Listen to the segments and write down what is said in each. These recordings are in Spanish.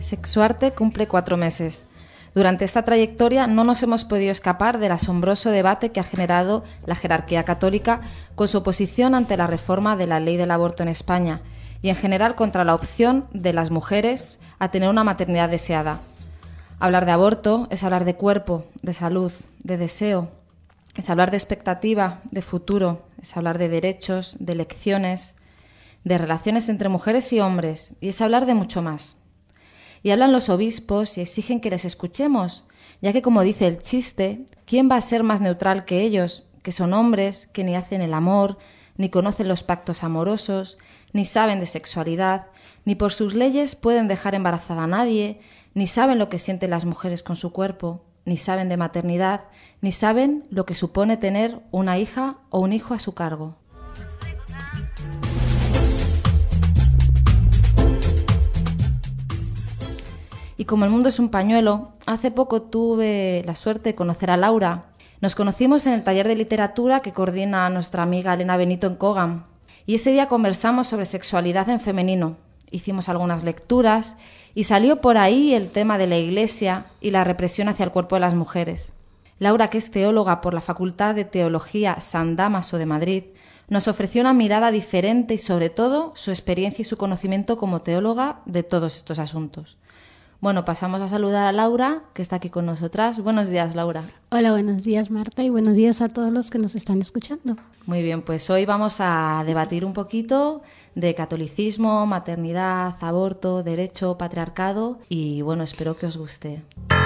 Sexuarte cumple 4 meses. Durante esta trayectoria no nos hemos podido escapar del asombroso debate que ha generado la jerarquía católica con su oposición ante la reforma de la ley del aborto en España y en general contra la opción de las mujeres a tener una maternidad deseada. Hablar de aborto es hablar de cuerpo, de salud, de deseo, es hablar de expectativa, de futuro, es hablar de derechos, de elecciones, de relaciones entre mujeres y hombres, y es hablar de mucho más. Y hablan los obispos y exigen que les escuchemos, ya que, como dice el chiste, ¿quién va a ser más neutral que ellos, que son hombres, que ni hacen el amor, ni conocen los pactos amorosos, ni saben de sexualidad, ni por sus leyes pueden dejar embarazada a nadie, ni saben lo que sienten las mujeres con su cuerpo, ni saben de maternidad, ni saben lo que supone tener una hija o un hijo a su cargo? Y como el mundo es un pañuelo, hace poco tuve la suerte de conocer a Laura. Nos conocimos en el taller de literatura que coordina nuestra amiga Elena Benito en Cogam. Y ese día conversamos sobre sexualidad en femenino. Hicimos algunas lecturas y salió por ahí el tema de la Iglesia y la represión hacia el cuerpo de las mujeres. Laura, que es teóloga por la Facultad de Teología San Dámaso de Madrid, nos ofreció una mirada diferente y sobre todo su experiencia y su conocimiento como teóloga de todos estos asuntos. Bueno, pasamos a saludar a Laura, que está aquí con nosotras. Buenos días, Laura. Hola, buenos días, Marta, y buenos días a todos los que nos están escuchando. Muy bien, pues hoy vamos a debatir un poquito de catolicismo, maternidad, aborto, derecho, patriarcado y bueno, espero que os guste.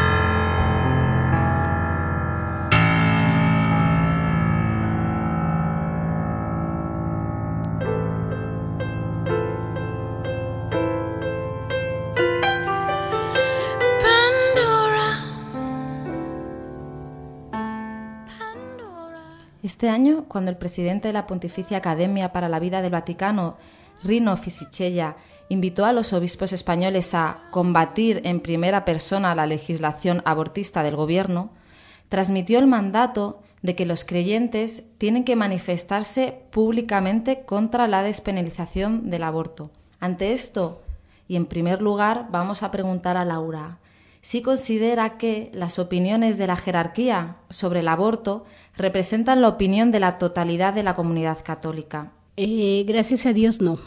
Este año, cuando el presidente de la Pontificia Academia para la Vida del Vaticano, Rino Fisichella, invitó a los obispos españoles a combatir en primera persona la legislación abortista del gobierno, transmitió el mandato de que los creyentes tienen que manifestarse públicamente contra la despenalización del aborto. Ante esto, y en primer lugar, vamos a preguntar a Laura si considera que las opiniones de la jerarquía sobre el aborto representan la opinión de la totalidad de la comunidad católica. Gracias a Dios, no.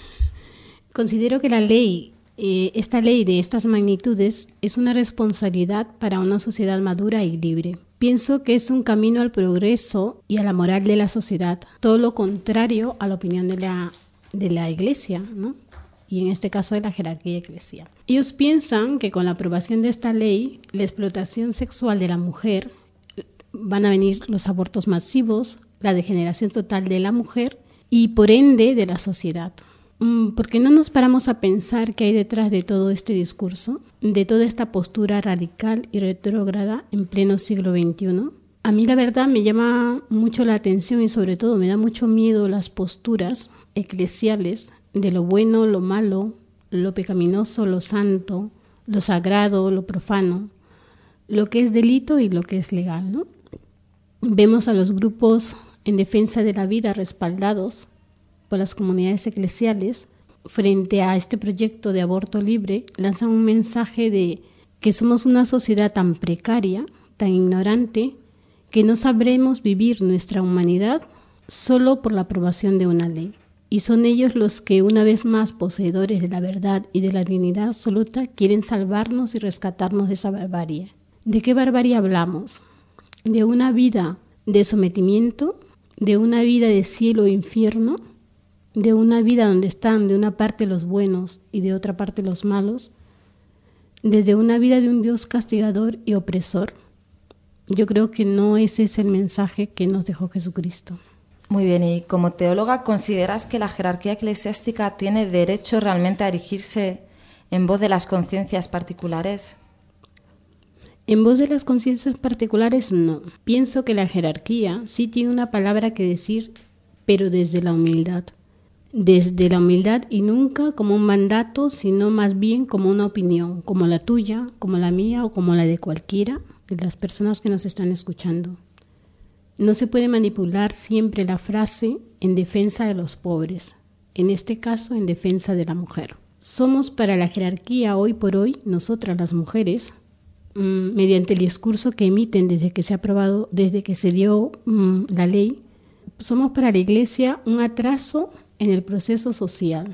Considero que la ley, esta ley de estas magnitudes, es una responsabilidad para una sociedad madura y libre. Pienso que es un camino al progreso y a la moral de la sociedad, todo lo contrario a la opinión de la Iglesia, ¿no? Y en este caso de la jerarquía eclesial. Ellos piensan que con la aprobación de esta ley, la explotación sexual de la mujer, van a venir los abortos masivos, la degeneración total de la mujer y por ende de la sociedad. ¿Por qué no nos paramos a pensar qué hay detrás de todo este discurso, de toda esta postura radical y retrógrada en pleno siglo XXI? A mí la verdad me llama mucho la atención y sobre todo me da mucho miedo las posturas eclesiales de lo bueno, lo malo, lo pecaminoso, lo santo, lo sagrado, lo profano, lo que es delito y lo que es legal, ¿no? Vemos a los grupos en defensa de la vida respaldados por las comunidades eclesiales frente a este proyecto de aborto libre, lanzan un mensaje de que somos una sociedad tan precaria, tan ignorante, que no sabremos vivir nuestra humanidad solo por la aprobación de una ley. Y son ellos los que, una vez más poseedores de la verdad y de la dignidad absoluta, quieren salvarnos y rescatarnos de esa barbarie. ¿De qué barbarie hablamos? De una vida de sometimiento, de una vida de cielo e infierno, de una vida donde están de una parte los buenos y de otra parte los malos, desde una vida de un Dios castigador y opresor. Yo creo que no ese es el mensaje que nos dejó Jesucristo. Muy bien, y como teóloga, ¿consideras que la jerarquía eclesiástica tiene derecho realmente a erigirse en voz de las conciencias particulares? En voz de las conciencias particulares, no. Pienso que la jerarquía sí tiene una palabra que decir, pero desde la humildad. Desde la humildad y nunca como un mandato, sino más bien como una opinión, como la tuya, como la mía o como la de cualquiera de las personas que nos están escuchando. No se puede manipular siempre la frase en defensa de los pobres, en este caso en defensa de la mujer. Somos para la jerarquía hoy por hoy, nosotras las mujeres, mediante el discurso que emiten desde que se ha aprobado, desde que se dio la ley, somos para la Iglesia un atraso en el proceso social.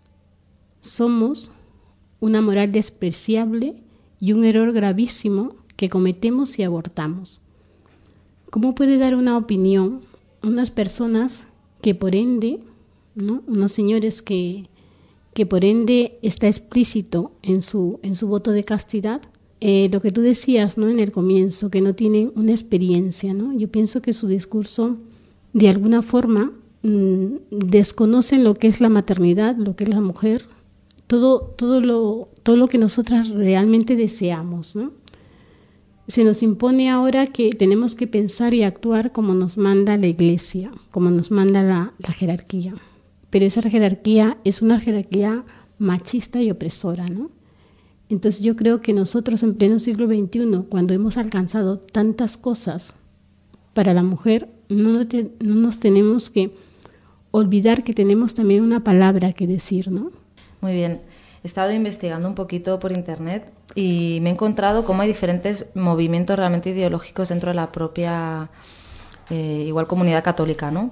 Somos una moral despreciable y un error gravísimo que cometemos si abortamos. ¿Cómo puede dar una opinión unas personas que por ende, ¿no? Unos señores que por ende está explícito en su voto de castidad? Lo que tú decías, ¿no? En el comienzo, que no tienen una experiencia, ¿no? Yo pienso que su discurso, de alguna forma, desconocen lo que es la maternidad, lo que es la mujer, todo lo que nosotras realmente deseamos, ¿no? Se nos impone ahora que tenemos que pensar y actuar como nos manda la Iglesia, como nos manda la jerarquía. Pero esa jerarquía es una jerarquía machista y opresora, ¿no? Entonces yo creo que nosotros en pleno siglo XXI, cuando hemos alcanzado tantas cosas para la mujer, no nos tenemos que olvidar que tenemos también una palabra que decir, ¿no? Muy bien. He estado investigando un poquito por internet y me he encontrado cómo hay diferentes movimientos realmente ideológicos dentro de la propia igual comunidad católica, ¿no?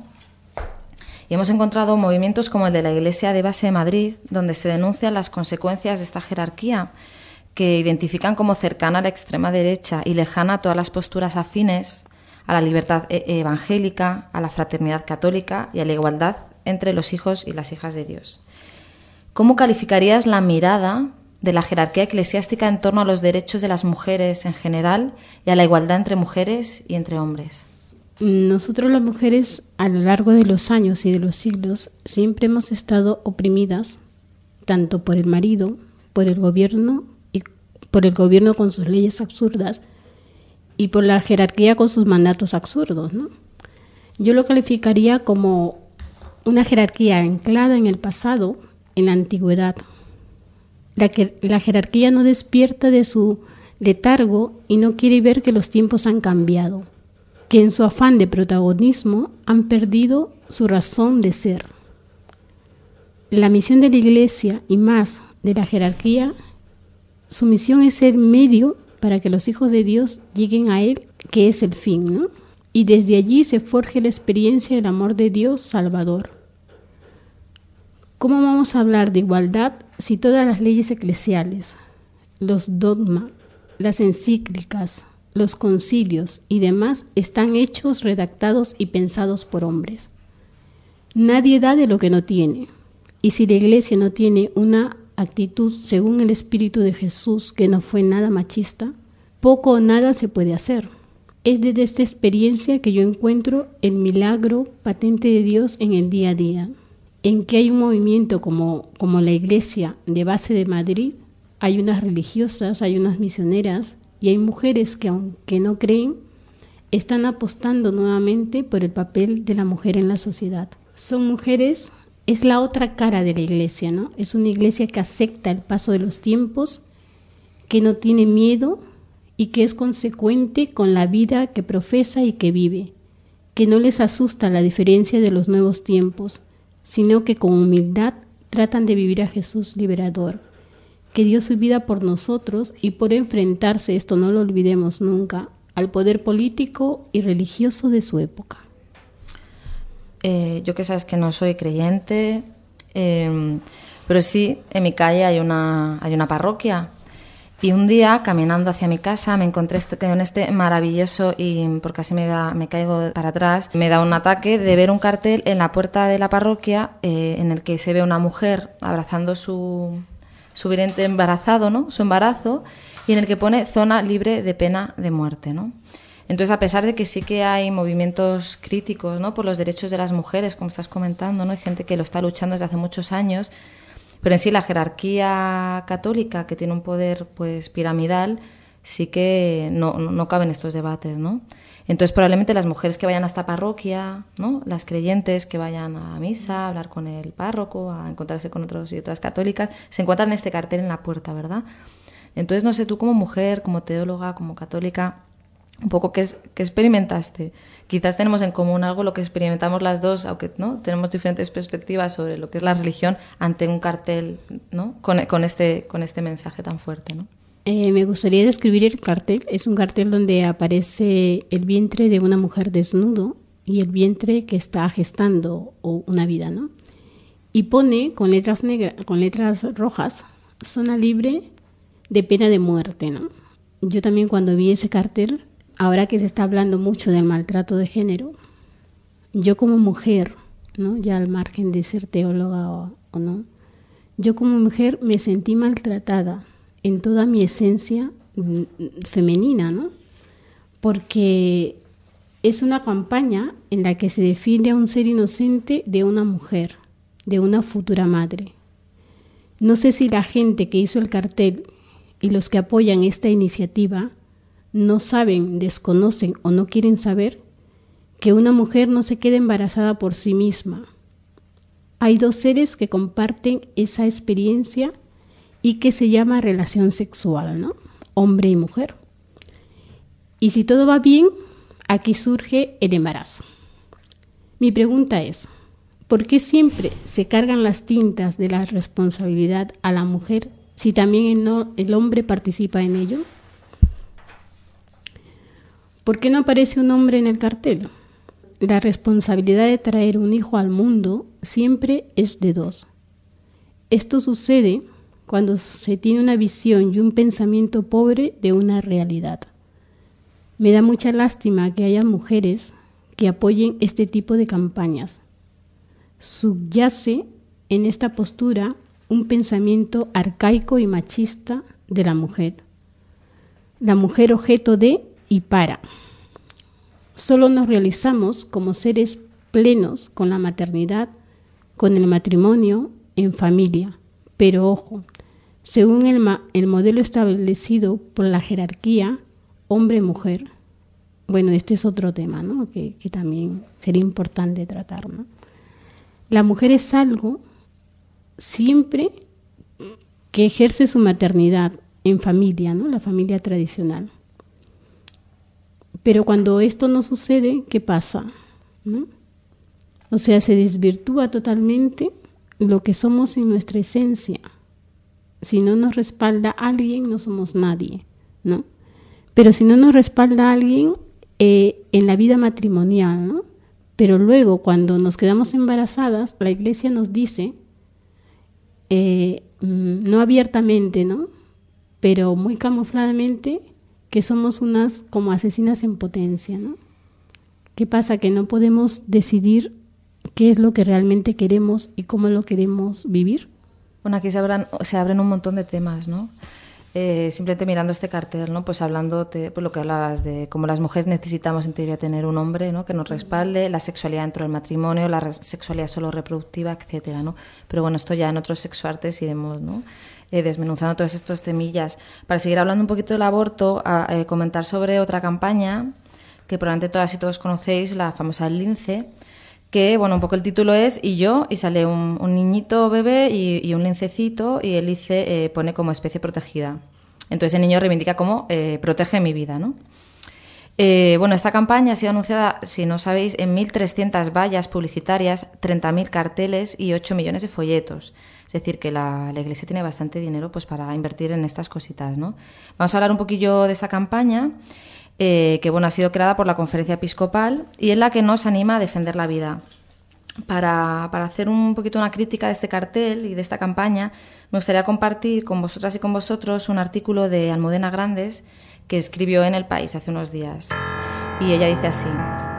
Y hemos encontrado movimientos como el de la Iglesia de Base de Madrid, donde se denuncian las consecuencias de esta jerarquía, que identifican como cercana a la extrema derecha y lejana a todas las posturas afines a la libertad evangélica, a la fraternidad católica y a la igualdad entre los hijos y las hijas de Dios. ¿Cómo calificarías la mirada de la jerarquía eclesiástica en torno a los derechos de las mujeres en general y a la igualdad entre mujeres y entre hombres? Nosotros las mujeres, a lo largo de los años y de los siglos, siempre hemos estado oprimidas, tanto por el marido, por el gobierno con sus leyes absurdas y por la jerarquía con sus mandatos absurdos, ¿no? Yo lo calificaría como una jerarquía anclada en el pasado, en la antigüedad. La jerarquía no despierta de su letargo y no quiere ver que los tiempos han cambiado, que en su afán de protagonismo han perdido su razón de ser. La misión de la Iglesia y más de la jerarquía, su misión es ser medio para que los hijos de Dios lleguen a Él, que es el fin, ¿no? Y desde allí se forje la experiencia del amor de Dios Salvador. ¿Cómo vamos a hablar de igualdad si todas las leyes eclesiales, los dogmas, las encíclicas, los concilios y demás están hechos, redactados y pensados por hombres? Nadie da de lo que no tiene. Y si la Iglesia no tiene una actitud según el Espíritu de Jesús, que no fue nada machista, poco o nada se puede hacer. Es desde esta experiencia que yo encuentro el milagro patente de Dios en el día a día, en que hay un movimiento como la Iglesia de Base de Madrid, hay unas religiosas, hay unas misioneras, y hay mujeres que, aunque no creen, están apostando nuevamente por el papel de la mujer en la sociedad. Son mujeres, es la otra cara de la Iglesia, ¿no? Es una Iglesia que acepta el paso de los tiempos, que no tiene miedo y que es consecuente con la vida que profesa y que vive, que no les asusta la diferencia de los nuevos tiempos, sino que con humildad tratan de vivir a Jesús liberador, que dio su vida por nosotros y por enfrentarse, esto no lo olvidemos nunca, al poder político y religioso de su época. Yo que sabes que no soy creyente, pero sí, en mi calle hay una parroquia. Y un día, caminando hacia mi casa, me encontré con este maravilloso, y por casi me caigo para atrás, me da un ataque de ver un cartel en la puerta de la parroquia en el que se ve una mujer abrazando su vientre embarazado, ¿no? Su embarazo, y en el que pone zona libre de pena de muerte, ¿no? Entonces, a pesar de que sí que hay movimientos críticos, ¿no?, por los derechos de las mujeres, como estás comentando, ¿no?, hay gente que lo está luchando desde hace muchos años, pero en sí la jerarquía católica, que tiene un poder pues piramidal, sí que no caben estos debates, ¿no? Entonces, probablemente las mujeres que vayan a esta parroquia, ¿no?, las creyentes que vayan a misa, a hablar con el párroco, a encontrarse con otros y otras católicas, se encuentran este cartel en la puerta, ¿verdad? Entonces, no sé, tú como mujer, como teóloga, como católica, un poco qué experimentaste. Quizás tenemos en común algo lo que experimentamos las dos, aunque no tenemos diferentes perspectivas sobre lo que es la religión ante un cartel, ¿no? con este mensaje tan fuerte, ¿no? Me gustaría describir el cartel. Es un cartel donde aparece el vientre de una mujer desnudo y el vientre que está gestando una vida, ¿no? Y pone con letras negras, con letras rojas, zona libre de pena de muerte, ¿no? Yo también cuando vi ese cartel, ahora que se está hablando mucho del maltrato de género, yo como mujer, ¿no? Ya al margen de ser teóloga o no, yo como mujer me sentí maltratada en toda mi esencia femenina, ¿no? Porque es una campaña en la que se defiende a un ser inocente de una mujer, de una futura madre. No sé si la gente que hizo el cartel y los que apoyan esta iniciativa no saben, desconocen o no quieren saber que una mujer no se queda embarazada por sí misma. Hay dos seres que comparten esa experiencia y que se llama relación sexual, ¿no? Hombre y mujer. Y si todo va bien, aquí surge el embarazo. Mi pregunta es, ¿por qué siempre se cargan las tintas de la responsabilidad a la mujer si también el hombre participa en ello? ¿Por qué no aparece un hombre en el cartel? La responsabilidad de traer un hijo al mundo siempre es de dos. Esto sucede cuando se tiene una visión y un pensamiento pobre de una realidad. Me da mucha lástima que haya mujeres que apoyen este tipo de campañas. Subyace en esta postura un pensamiento arcaico y machista de la mujer. La mujer objeto de y para. Solo nos realizamos como seres plenos con la maternidad, con el matrimonio, en familia. Pero ojo, según el modelo establecido por la jerarquía hombre-mujer. Bueno, este es otro tema, ¿no? que también sería importante tratar, ¿no? La mujer es algo siempre que ejerce su maternidad en familia, ¿no? La familia tradicional. Pero cuando esto no sucede, ¿qué pasa? ¿No? O sea, se desvirtúa totalmente lo que somos en nuestra esencia. Si no nos respalda alguien, no somos nadie, ¿no? Pero si no nos respalda alguien en la vida matrimonial, ¿no? Pero luego, cuando nos quedamos embarazadas, la Iglesia nos dice, no abiertamente, ¿no? Pero muy camufladamente, que somos unas como asesinas en potencia, ¿no? ¿Qué pasa? Que no podemos decidir qué es lo que realmente queremos y cómo lo queremos vivir. Bueno, aquí se abren un montón de temas, ¿no? Simplemente mirando este cartel, ¿no? Pues hablándote, pues lo que hablabas de cómo las mujeres necesitamos en teoría tener un hombre, ¿no? Que nos respalde, la sexualidad dentro del matrimonio, la sexualidad solo reproductiva, etcétera, ¿no? Pero bueno, esto ya en otros sexuartes iremos, ¿no? Desmenuzando todos estos temillas. Para seguir hablando un poquito del aborto, comentar sobre otra campaña que probablemente todas y todos conocéis, la famosa Lince, que, bueno, un poco el título es "y yo", y sale un niñito bebé y un lincecito, y el lince pone como especie protegida. Entonces el niño reivindica como protege mi vida, ¿no? Bueno, esta campaña ha sido anunciada, si no sabéis, en 1.300 vallas publicitarias, 30.000 carteles y 8 millones de folletos. Es decir, que la Iglesia tiene bastante dinero pues para invertir en estas cositas, ¿no? Vamos a hablar un poquillo de esta campaña, que bueno, ha sido creada por la Conferencia Episcopal y es la que nos anima a defender la vida. Para hacer un poquito una crítica de este cartel y de esta campaña, me gustaría compartir con vosotras y con vosotros un artículo de Almudena Grandes que escribió en El País hace unos días. Y ella dice así: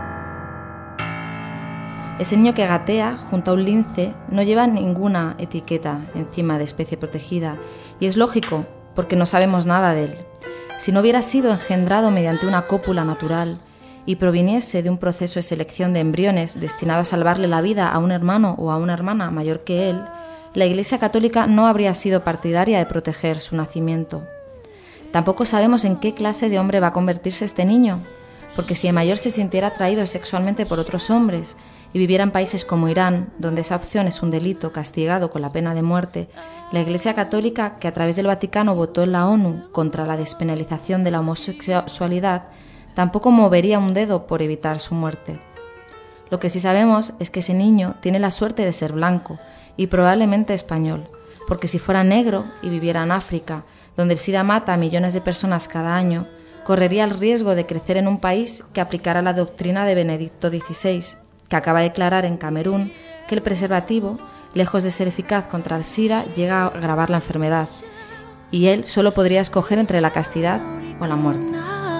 ese niño que gatea junto a un lince no lleva ninguna etiqueta encima de especie protegida, y es lógico, porque no sabemos nada de él. Si no hubiera sido engendrado mediante una cópula natural y proviniese de un proceso de selección de embriones destinado a salvarle la vida a un hermano o a una hermana mayor que él, la Iglesia Católica no habría sido partidaria de proteger su nacimiento. Tampoco sabemos en qué clase de hombre va a convertirse este niño, porque si de mayor se sintiera atraído sexualmente por otros hombres y viviera en países como Irán, donde esa opción es un delito castigado con la pena de muerte, la Iglesia Católica, que a través del Vaticano votó en la ONU contra la despenalización de la homosexualidad, tampoco movería un dedo por evitar su muerte. Lo que sí sabemos es que ese niño tiene la suerte de ser blanco y probablemente español, porque si fuera negro y viviera en África, donde el SIDA mata a millones de personas cada año, correría el riesgo de crecer en un país que aplicara la doctrina de Benedicto XVI, que acaba de declarar en Camerún que el preservativo, lejos de ser eficaz contra el SIDA, llega a agravar la enfermedad, y él solo podría escoger entre la castidad o la muerte.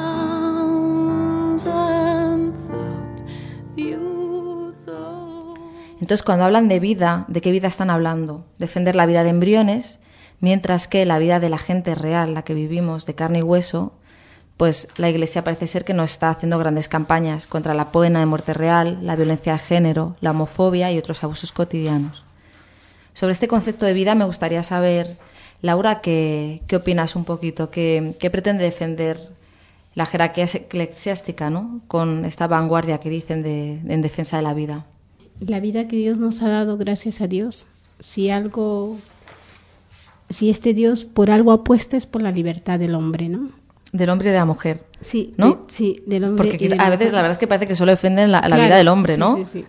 Entonces, cuando hablan de vida, ¿de qué vida están hablando? Defender la vida de embriones, mientras que la vida de la gente real, la que vivimos de carne y hueso, pues la Iglesia parece ser que no está haciendo grandes campañas contra la pena de muerte real, la violencia de género, la homofobia y otros abusos cotidianos. Sobre este concepto de vida me gustaría saber, Laura, ¿qué opinas un poquito? ¿Qué pretende defender la jerarquía eclesiástica, ¿no?, con esta vanguardia que dicen en defensa de la vida? La vida que Dios nos ha dado, gracias a Dios, si este Dios por algo apuesta es por la libertad del hombre, ¿no? Del hombre y de la mujer, sí, ¿no? Sí, del hombre. Porque a veces la verdad es que parece que solo defienden la vida del hombre, ¿no? Sí.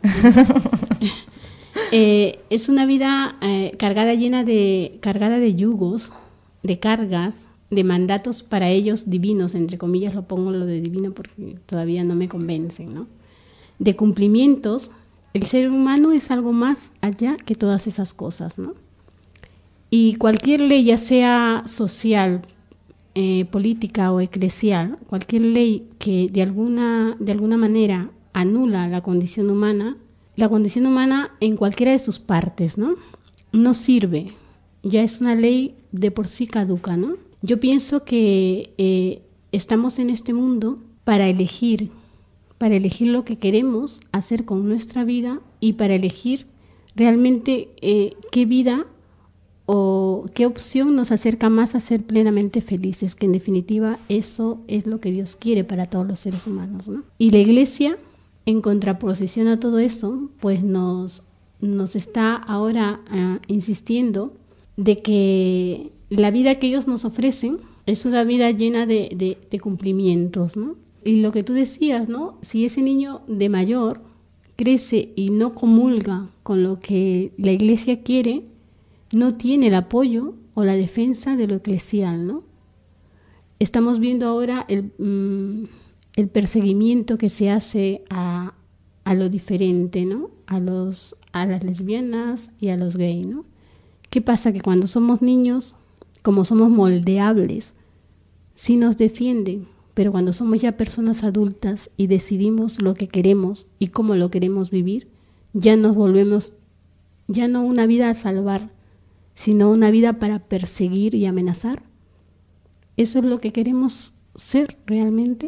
Es una vida cargada de yugos, de cargas, de mandatos para ellos divinos, entre comillas lo pongo lo de divino porque todavía no me convencen, ¿no? De cumplimientos. El ser humano es algo más allá que todas esas cosas, ¿no? Y cualquier ley, ya sea social, política o eclesial, cualquier ley que de alguna manera anula la condición humana en cualquiera de sus partes, ¿no? No sirve, ya es una ley de por sí caduca, ¿no? Yo pienso que estamos en este mundo para elegir lo que queremos hacer con nuestra vida y para elegir realmente qué vida o qué opción nos acerca más a ser plenamente felices, que en definitiva eso es lo que Dios quiere para todos los seres humanos, ¿no? Y la Iglesia, en contraposición a todo eso, pues nos está ahora insistiendo de que la vida que ellos nos ofrecen es una vida llena de cumplimientos, ¿no? Y lo que tú decías, ¿no? Si ese niño de mayor crece y no comulga con lo que la Iglesia quiere, no tiene el apoyo o la defensa de lo eclesial, ¿no? Estamos viendo ahora el perseguimiento que se hace a lo diferente, ¿no? A las lesbianas y a los gays, ¿no? ¿Qué pasa? Que cuando somos niños, como somos moldeables, sí nos defienden, pero cuando somos ya personas adultas y decidimos lo que queremos y cómo lo queremos vivir, ya nos volvemos, ya no una vida a salvar, sino una vida para perseguir y amenazar. ¿Eso es lo que queremos ser realmente?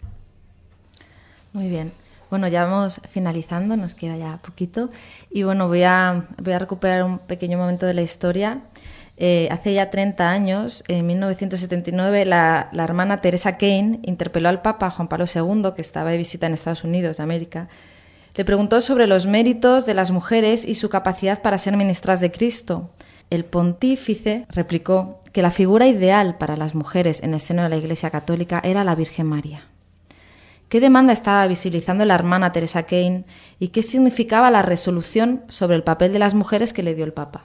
Muy bien. Bueno, ya vamos finalizando, nos queda ya poquito. Y bueno, voy a recuperar un pequeño momento de la historia. Hace ya 30 años, en 1979, la hermana Teresa Kane interpeló al Papa Juan Pablo II, que estaba de visita en Estados Unidos de América. Le preguntó sobre los méritos de las mujeres y su capacidad para ser ministras de Cristo. El pontífice replicó que la figura ideal para las mujeres en el seno de la Iglesia Católica era la Virgen María. ¿Qué demanda estaba visibilizando la hermana Teresa Kane y qué significaba la resolución sobre el papel de las mujeres que le dio el Papa?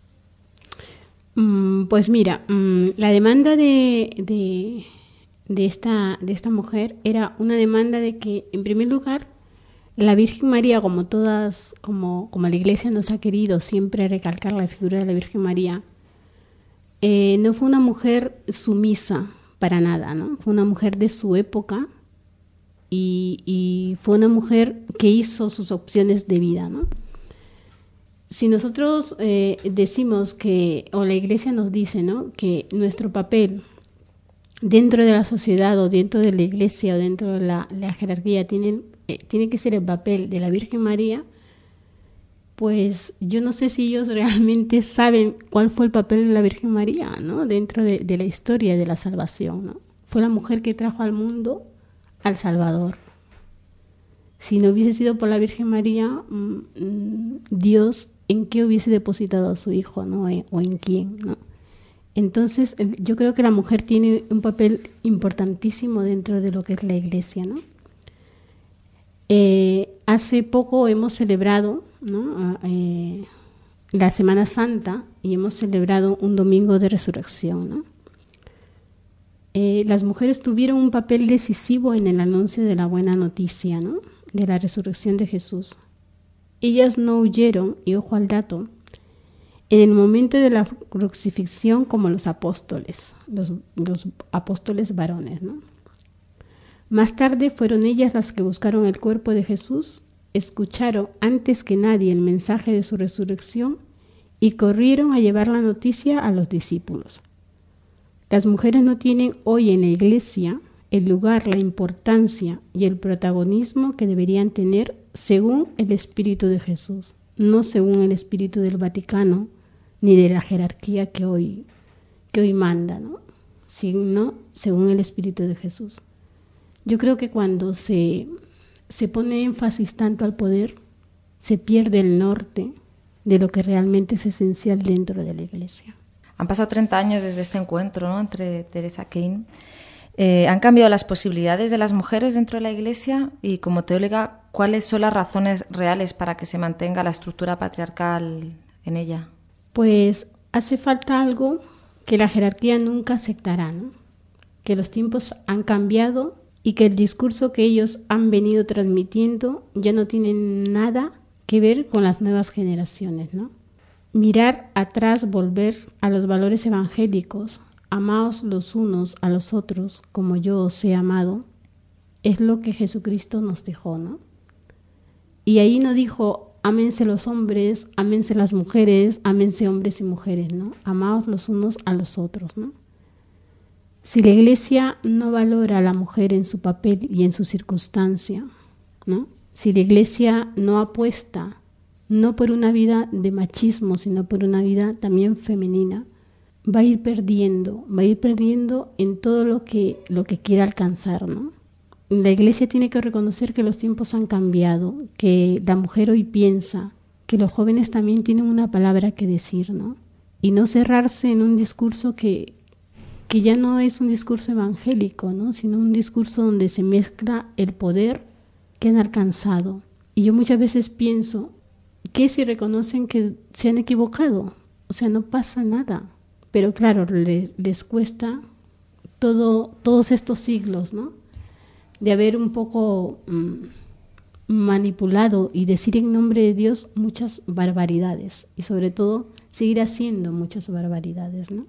Pues mira, la demanda de esta mujer era una demanda de que, en primer lugar, la Virgen María, como la Iglesia nos ha querido siempre recalcar la figura de la Virgen María, no fue una mujer sumisa para nada, ¿no? Fue una mujer de su época y fue una mujer que hizo sus opciones de vida, ¿no? Si nosotros decimos que, o la Iglesia nos dice, ¿no?, que nuestro papel dentro de la sociedad o dentro de la Iglesia o dentro de la jerarquía tiene que ser el papel de la Virgen María, pues yo no sé si ellos realmente saben cuál fue el papel de la Virgen María, ¿no?, dentro de la historia de la salvación, ¿no? Fue la mujer que trajo al mundo al Salvador. Si no hubiese sido por la Virgen María, Dios, ¿en qué hubiese depositado a su hijo, ¿no?, o en quién, ¿no? Entonces, yo creo que la mujer tiene un papel importantísimo dentro de lo que es la Iglesia, ¿no? Hace poco hemos celebrado, ¿no? La Semana Santa y hemos celebrado un domingo de resurrección, ¿no? Las mujeres tuvieron un papel decisivo en el anuncio de la buena noticia, ¿no? De la resurrección de Jesús. Ellas no huyeron, y ojo al dato, en el momento de la crucifixión como los apóstoles varones, ¿no? Más tarde fueron ellas las que buscaron el cuerpo de Jesús, escucharon antes que nadie el mensaje de su resurrección y corrieron a llevar la noticia a los discípulos. Las mujeres no tienen hoy en la Iglesia el lugar, la importancia y el protagonismo que deberían tener según el Espíritu de Jesús, no según el Espíritu del Vaticano ni de la jerarquía que hoy manda, ¿no? Sino según el Espíritu de Jesús. Yo creo que cuando se pone énfasis tanto al poder, se pierde el norte de lo que realmente es esencial dentro de la Iglesia. Han pasado 30 años desde este encuentro, ¿no?, entre Teresa Kane. ¿Han cambiado las posibilidades de las mujeres dentro de la Iglesia? Y como teóloga, ¿cuáles son las razones reales para que se mantenga la estructura patriarcal en ella? Pues hace falta algo que la jerarquía nunca aceptará, ¿no? Que los tiempos han cambiado y que el discurso que ellos han venido transmitiendo ya no tiene nada que ver con las nuevas generaciones, ¿no? Mirar atrás, volver a los valores evangélicos, amaos los unos a los otros como yo os he amado, es lo que Jesucristo nos dejó, ¿no? Y ahí no dijo, ámense los hombres, ámense las mujeres, ámense hombres y mujeres, ¿no? Amaos los unos a los otros, ¿no? Si la Iglesia no valora a la mujer en su papel y en su circunstancia, ¿no? Si la Iglesia no apuesta no por una vida de machismo, sino por una vida también femenina, va a ir perdiendo en todo lo que quiera alcanzar, ¿no? La Iglesia tiene que reconocer que los tiempos han cambiado, que la mujer hoy piensa, que los jóvenes también tienen una palabra que decir, ¿no? Y no cerrarse en un discurso que ya no es un discurso evangélico, ¿no? Sino un discurso donde se mezcla el poder que han alcanzado. Y yo muchas veces pienso que si reconocen que se han equivocado, o sea, no pasa nada. Pero claro, les cuesta todos estos siglos, ¿no? De haber un poco manipulado y decir en nombre de Dios muchas barbaridades. Y sobre todo, seguir haciendo muchas barbaridades, ¿no?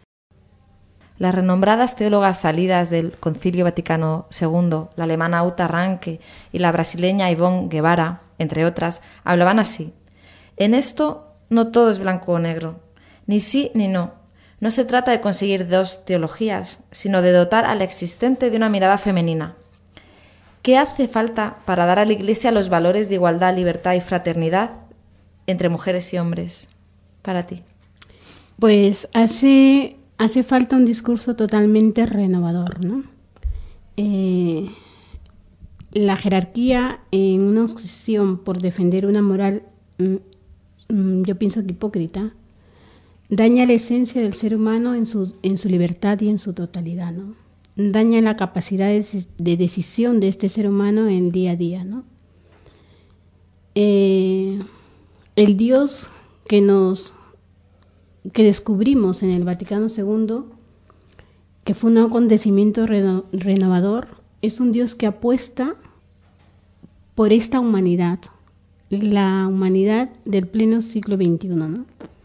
Las renombradas teólogas salidas del Concilio Vaticano II, la alemana Uta Ranke y la brasileña Ivonne Guevara, entre otras, hablaban así: en esto no todo es blanco o negro, ni sí ni no. No se trata de conseguir dos teologías, sino de dotar al existente de una mirada femenina. ¿Qué hace falta para dar a la Iglesia los valores de igualdad, libertad y fraternidad entre mujeres y hombres? Para ti. Pues hace falta un discurso totalmente renovador, ¿no? La jerarquía, en una obsesión por defender una moral, yo pienso que hipócrita, daña la esencia del ser humano en su libertad y en su totalidad, ¿no? Daña la capacidad de decisión de este ser humano en día a día, ¿no? El Dios que descubrimos en el Vaticano II, que fue un acontecimiento renovador, es un Dios que apuesta por esta humanidad, la humanidad del pleno siglo XXI, ¿no?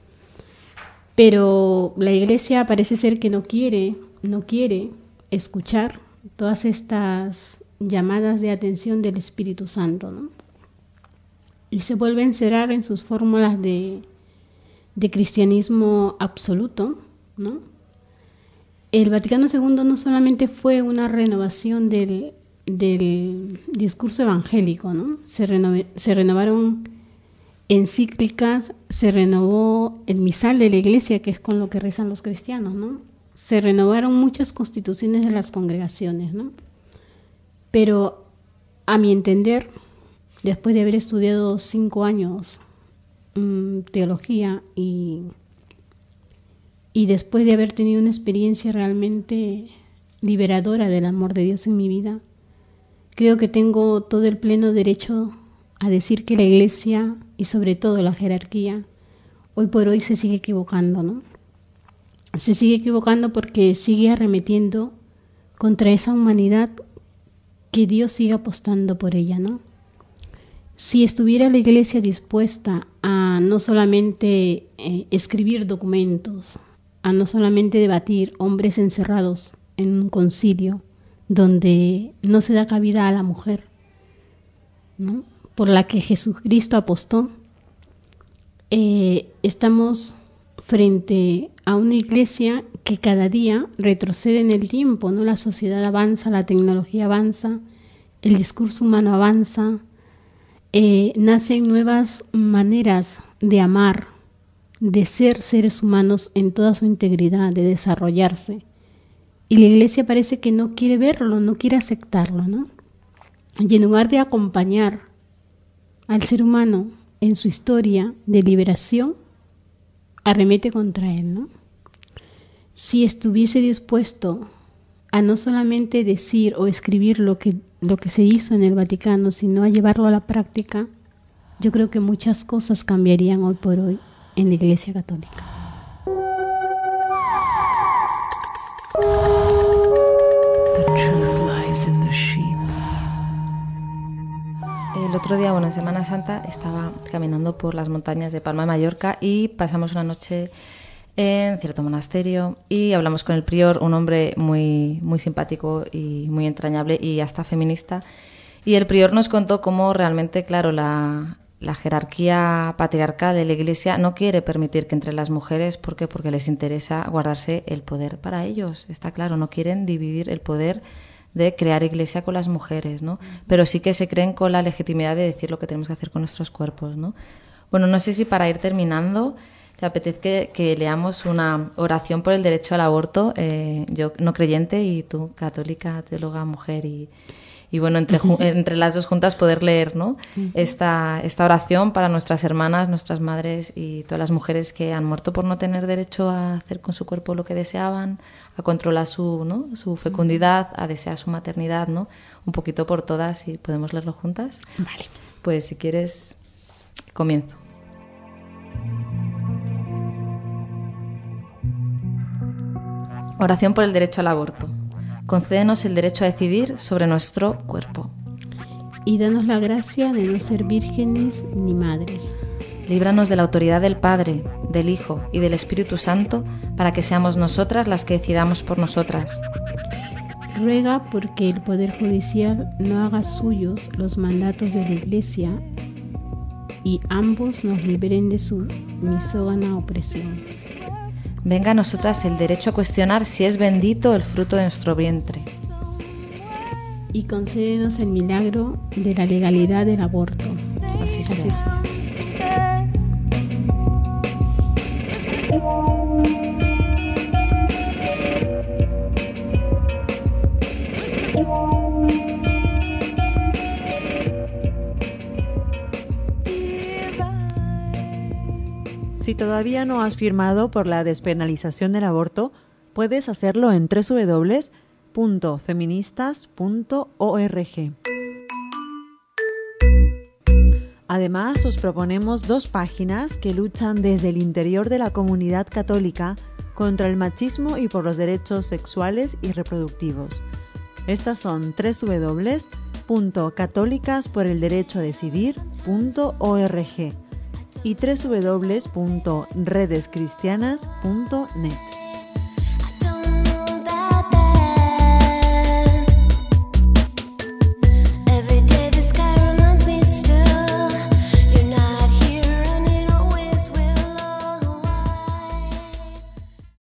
Pero la Iglesia parece ser que no quiere escuchar todas estas llamadas de atención del Espíritu Santo, ¿no? Y se vuelve a encerrar en sus fórmulas de cristianismo absoluto, ¿no? El Vaticano II no solamente fue una renovación del discurso evangélico, ¿no? Se renovaron encíclicas, se renovó el misal de la Iglesia, que es con lo que rezan los cristianos, ¿no? Se renovaron muchas constituciones de las congregaciones, ¿no? Pero, a mi entender, después de haber estudiado 5 años teología y Y después de haber tenido una experiencia realmente liberadora del amor de Dios en mi vida, creo que tengo todo el pleno derecho a decir que la Iglesia y sobre todo la jerarquía hoy por hoy se sigue equivocando, ¿no? Se sigue equivocando porque sigue arremetiendo contra esa humanidad que Dios sigue apostando por ella, ¿no? Si estuviera la Iglesia dispuesta a no solamente escribir documentos, a no solamente debatir, hombres encerrados en un concilio donde no se da cabida a la mujer, ¿no?, por la que Jesucristo apostó, estamos frente a una iglesia que cada día retrocede en el tiempo, ¿no? La sociedad avanza, la tecnología avanza, el discurso humano avanza, nacen nuevas maneras de amar, de ser seres humanos en toda su integridad, de desarrollarse. Y la iglesia parece que no quiere verlo, no quiere aceptarlo, ¿no? Y en lugar de acompañar al ser humano en su historia de liberación, arremete contra él, ¿no? Si estuviese dispuesto a no solamente decir o escribir lo que se hizo en el Vaticano, sino a llevarlo a la práctica, yo creo que muchas cosas cambiarían hoy por hoy en la Iglesia Católica. The truth lies in the sheets. El otro día, en Semana Santa, estaba caminando por las montañas de Palma de Mallorca y pasamos una noche en cierto monasterio y hablamos con el prior, un hombre muy, muy simpático y muy entrañable y hasta feminista. Y el prior nos contó cómo realmente, claro, la jerarquía patriarcal de la Iglesia no quiere permitir que entre las mujeres. ¿Por qué? Porque les interesa guardarse el poder para ellos. Está claro, no quieren dividir el poder de crear iglesia con las mujeres, ¿no? Pero sí que se creen con la legitimidad de decir lo que tenemos que hacer con nuestros cuerpos, ¿no? Bueno, no sé si para ir terminando te apetece que leamos una oración por el derecho al aborto, yo no creyente y tú católica, teóloga, mujer y bueno, entre las dos juntas poder leer, ¿no?, esta oración para nuestras hermanas, nuestras madres y todas las mujeres que han muerto por no tener derecho a hacer con su cuerpo lo que deseaban, a controlar su fecundidad, a desear su maternidad, ¿no? Un poquito por todas, y podemos leerlo juntas. Vale. Pues si quieres, comienzo. Oración por el derecho al aborto. Concédenos el derecho a decidir sobre nuestro cuerpo. Y danos la gracia de no ser vírgenes ni madres. Líbranos de la autoridad del Padre, del Hijo y del Espíritu Santo, para que seamos nosotras las que decidamos por nosotras. Ruega porque el Poder Judicial no haga suyos los mandatos de la Iglesia y ambos nos liberen de su misógana opresión. Venga a nosotras el derecho a cuestionar si es bendito el fruto de nuestro vientre. Y concédenos el milagro de la legalidad del aborto. Así sea. Si todavía no has firmado por la despenalización del aborto, puedes hacerlo en www.feministas.org. Además, os proponemos 2 páginas que luchan desde el interior de la comunidad católica contra el machismo y por los derechos sexuales y reproductivos. Estas son www.católicasporelderechodecidir.org y www.redescristianas.net.